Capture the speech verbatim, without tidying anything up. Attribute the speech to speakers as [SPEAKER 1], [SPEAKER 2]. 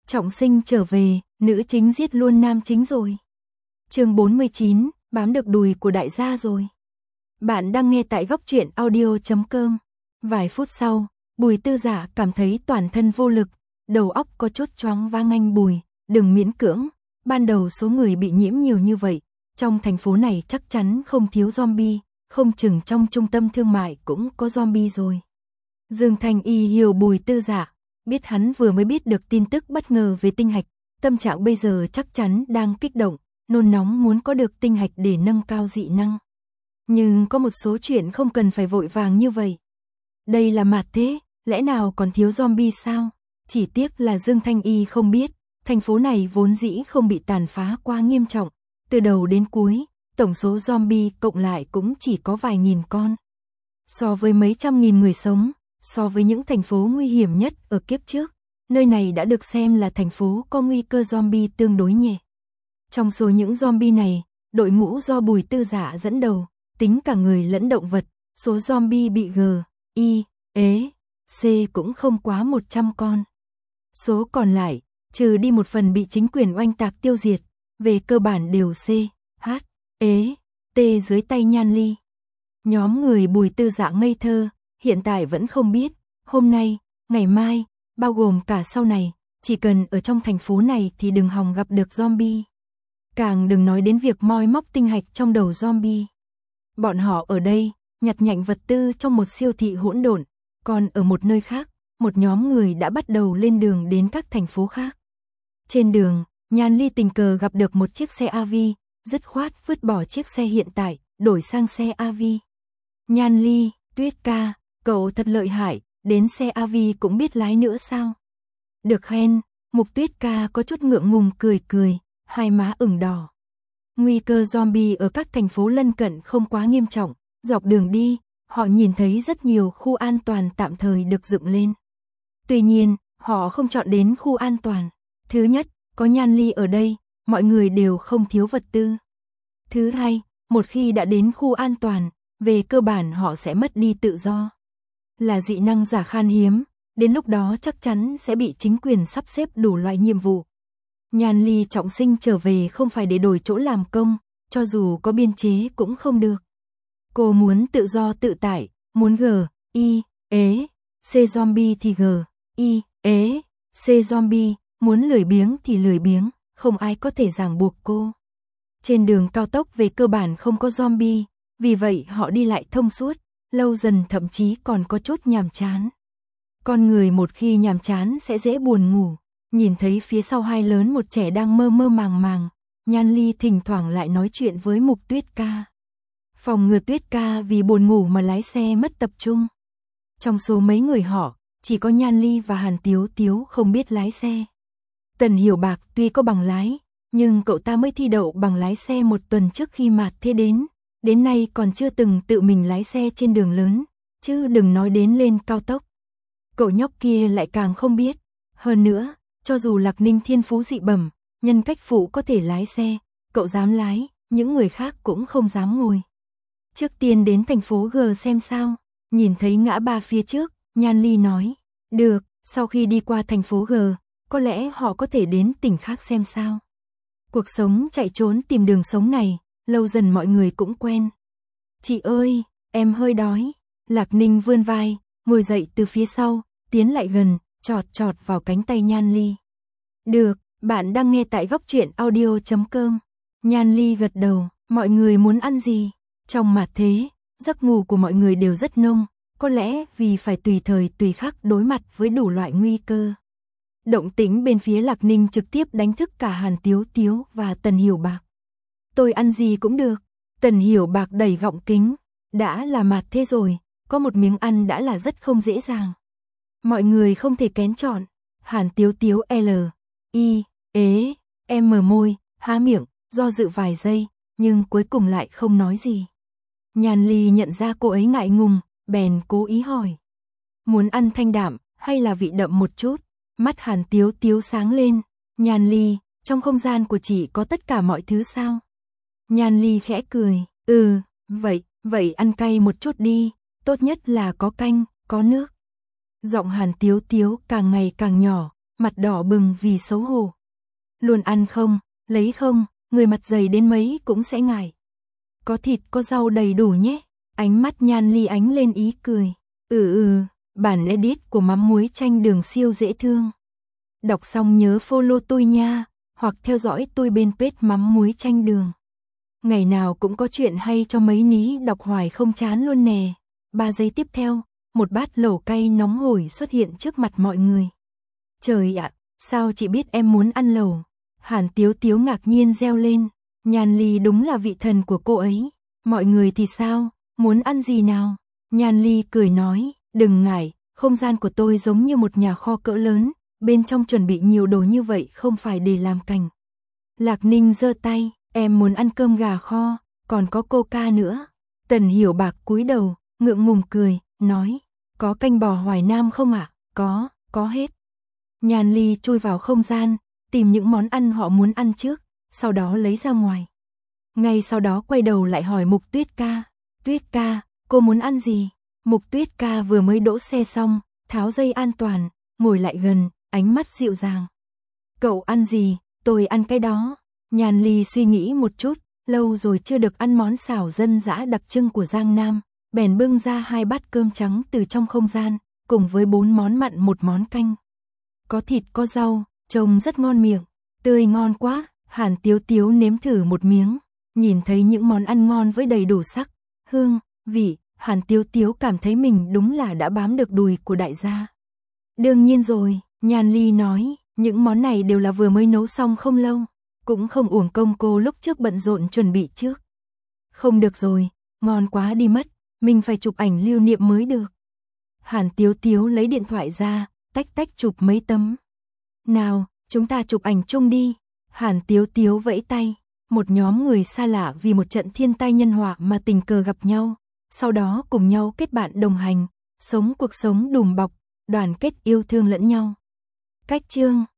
[SPEAKER 1] Trọng sinh trở về, nữ chính giết luôn nam chính rồi. Chương bốn mươi chín, bám được đùi của đại gia rồi. Bạn đang nghe tại góc truyện audio chấm com. Vài phút sau, Bùi Tư Dạ cảm thấy toàn thân vô lực, đầu óc có chút choáng váng. Anh Bùi, đừng miễn cưỡng, ban đầu số người bị nhiễm nhiều như vậy, trong thành phố này chắc chắn không thiếu zombie, không chừng trong trung tâm thương mại cũng có zombie rồi. Dương Thanh Y hiểu Bùi Tư Dạ, biết hắn vừa mới biết được tin tức bất ngờ về tinh hạch, tâm trạng bây giờ chắc chắn đang kích động, nôn nóng muốn có được tinh hạch để nâng cao dị năng. Nhưng có một số chuyện không cần phải vội vàng như vậy. Đây là mạt thế, lẽ nào còn thiếu zombie sao? Chỉ tiếc là Dương Thanh Y không biết, thành phố này vốn dĩ không bị tàn phá quá nghiêm trọng, từ đầu đến cuối, tổng số zombie cộng lại cũng chỉ có vài nghìn con. So với mấy trăm nghìn người sống, so với những thành phố nguy hiểm nhất ở kiếp trước, nơi này đã được xem là thành phố có nguy cơ zombie tương đối nhẹ. Trong số những zombie này, đội ngũ do Bùi Tư Dạ dẫn đầu, tính cả người lẫn động vật, số zombie bị G, Y, ế, C cũng không quá một trăm con. Số còn lại, trừ đi một phần bị chính quyền oanh tạc tiêu diệt, về cơ bản đều C, H, ế, T dưới tay Nhan Ly. Nhóm người Bùi Tư Dạ ngây thơ, hiện tại vẫn không biết, hôm nay, ngày mai, bao gồm cả sau này, chỉ cần ở trong thành phố này thì đừng hòng gặp được zombie. Càng đừng nói đến việc moi móc tinh hạch trong đầu zombie. Bọn họ ở đây, nhặt nhạnh vật tư trong một siêu thị hỗn độn, còn ở một nơi khác, một nhóm người đã bắt đầu lên đường đến các thành phố khác. Trên đường, Nhan Ly tình cờ gặp được một chiếc xe a vê, dứt khoát vứt bỏ chiếc xe hiện tại, đổi sang xe a vê. Nhan Ly, Tuyết ca, cậu thật lợi hại, đến xe a vê cũng biết lái nữa sao? Được khen, Mục Tuyết ca có chút ngượng ngùng cười cười, hai má ửng đỏ. Nguy cơ zombie ở các thành phố lân cận không quá nghiêm trọng, dọc đường đi, họ nhìn thấy rất nhiều khu an toàn tạm thời được dựng lên. Tuy nhiên, họ không chọn đến khu an toàn. Thứ nhất, có Nhan Ly ở đây, mọi người đều không thiếu vật tư. Thứ hai, một khi đã đến khu an toàn, về cơ bản họ sẽ mất đi tự do. Là dị năng giả khan hiếm, đến lúc đó chắc chắn sẽ bị chính quyền sắp xếp đủ loại nhiệm vụ. Nhan Ly trọng sinh trở về không phải để đổi chỗ làm công, cho dù có biên chế cũng không được. Cô muốn tự do tự tại, muốn G, Y, ế, C zombie thì G, Y, ế, C zombie, muốn lười biếng thì lười biếng, không ai có thể ràng buộc cô. Trên đường cao tốc về cơ bản không có zombie, vì vậy họ đi lại thông suốt, lâu dần thậm chí còn có chút nhàm chán. Con người một khi nhàm chán sẽ dễ buồn ngủ. Nhìn thấy phía sau hai lớn một trẻ đang mơ mơ màng màng, Nhan Ly thỉnh thoảng lại nói chuyện với Mục Tuyết ca. Phòng ngừa Tuyết ca vì buồn ngủ mà lái xe mất tập trung. Trong số mấy người họ, chỉ có Nhan Ly và Hàn Tiếu Tiếu không biết lái xe. Tần Hiểu Bạc tuy có bằng lái, nhưng cậu ta mới thi đậu bằng lái xe một tuần trước khi mạt thế đến, đến nay còn chưa từng tự mình lái xe trên đường lớn, chứ đừng nói đến lên cao tốc. Cậu nhóc kia lại càng không biết, hơn nữa, cho dù Lạc Ninh thiên phú dị bẩm, nhân cách phụ có thể lái xe, cậu dám lái, những người khác cũng không dám ngồi. Trước tiên đến thành phố G xem sao, nhìn thấy ngã ba phía trước, Nhan Ly nói, được, sau khi đi qua thành phố G, có lẽ họ có thể đến tỉnh khác xem sao. Cuộc sống chạy trốn tìm đường sống này, lâu dần mọi người cũng quen. Chị ơi, em hơi đói. Lạc Ninh vươn vai, ngồi dậy từ phía sau, tiến lại gần, chọt chọt vào cánh tay Nhan Ly. Được, bạn đang nghe tại góc truyện audio chấm com. Nhan Ly gật đầu, mọi người muốn ăn gì? Trong mạt thế, giấc ngủ của mọi người đều rất nông, có lẽ vì phải tùy thời tùy khắc đối mặt với đủ loại nguy cơ. Động tĩnh bên phía Lạc Ninh trực tiếp đánh thức cả Hàn Tiếu Tiếu và Tần Hiểu Bạc. Tôi ăn gì cũng được. Tần Hiểu Bạc đẩy gọng kính, đã là mạt thế rồi, có một miếng ăn đã là rất không dễ dàng. Mọi người không thể kén chọn. Hàn Tiếu Tiếu L, Y, ế, M môi, há miệng, do dự vài giây, nhưng cuối cùng lại không nói gì. Nhan Ly nhận ra cô ấy ngại ngùng, bèn cố ý hỏi. Muốn ăn thanh đạm, hay là vị đậm một chút? Mắt Hàn Tiếu Tiếu sáng lên. Nhan Ly, trong không gian của chị có tất cả mọi thứ sao? Nhan Ly khẽ cười, ừ, vậy, vậy ăn cay một chút đi, tốt nhất là có canh, có nước. Giọng Hàn Tiếu Tiếu càng ngày càng nhỏ, mặt đỏ bừng vì xấu hổ. Luôn ăn không, lấy không, người mặt dày đến mấy cũng sẽ ngại. Có thịt có rau đầy đủ nhé. Ánh mắt Nhan Ly ánh lên ý cười. Ừ ừ, bản edit của mắm muối chanh đường siêu dễ thương. Đọc xong nhớ follow tôi nha, hoặc theo dõi tôi bên page mắm muối chanh đường. Ngày nào cũng có chuyện hay cho mấy ní đọc hoài không chán luôn nè. Ba giây tiếp theo, một bát lẩu cay nóng hổi xuất hiện trước mặt mọi người. Trời ạ, sao chị biết em muốn ăn lẩu? Hàn Tiếu Tiếu ngạc nhiên reo lên. Nhan Ly đúng là vị thần của cô ấy. Mọi người thì sao, muốn ăn gì nào? Nhan Ly cười nói, đừng ngại, không gian của tôi giống như một nhà kho cỡ lớn, bên trong chuẩn bị nhiều đồ như vậy không phải để làm cảnh. Lạc Ninh giơ tay, em muốn ăn cơm gà kho, còn có coca nữa. Tần Hiểu Bạc cúi đầu, ngượng ngùng cười, nói, có canh bò Hoài Nam không ạ? À? Có, có hết. Nhan Ly chui vào không gian, tìm những món ăn họ muốn ăn trước, sau đó lấy ra ngoài. Ngay sau đó quay đầu lại hỏi Mục Tuyết ca, Tuyết ca, cô muốn ăn gì? Mục Tuyết ca vừa mới đỗ xe xong, tháo dây an toàn, ngồi lại gần, ánh mắt dịu dàng. Cậu ăn gì? Tôi ăn cái đó. Nhan Ly suy nghĩ một chút, lâu rồi chưa được ăn món xào dân dã đặc trưng của Giang Nam, bèn bưng ra hai bát cơm trắng từ trong không gian, cùng với bốn món mặn một món canh. Có thịt có rau, trông rất ngon miệng, tươi ngon quá. Hàn Tiếu Tiếu nếm thử một miếng, nhìn thấy những món ăn ngon với đầy đủ sắc, hương, vị, Hàn Tiếu Tiếu cảm thấy mình đúng là đã bám được đùi của đại gia. Đương nhiên rồi, Nhan Ly nói, những món này đều là vừa mới nấu xong không lâu, cũng không uổng công cô lúc trước bận rộn chuẩn bị trước. Không được rồi, ngon quá đi mất, mình phải chụp ảnh lưu niệm mới được. Hàn Tiếu Tiếu lấy điện thoại ra, tách tách chụp mấy tấm. Nào, chúng ta chụp ảnh chung đi. Hàn Tiếu Tiếu vẫy tay, một nhóm người xa lạ vì một trận thiên tai nhân họa mà tình cờ gặp nhau, sau đó cùng nhau kết bạn đồng hành, sống cuộc sống đùm bọc, đoàn kết yêu thương lẫn nhau. Cách chương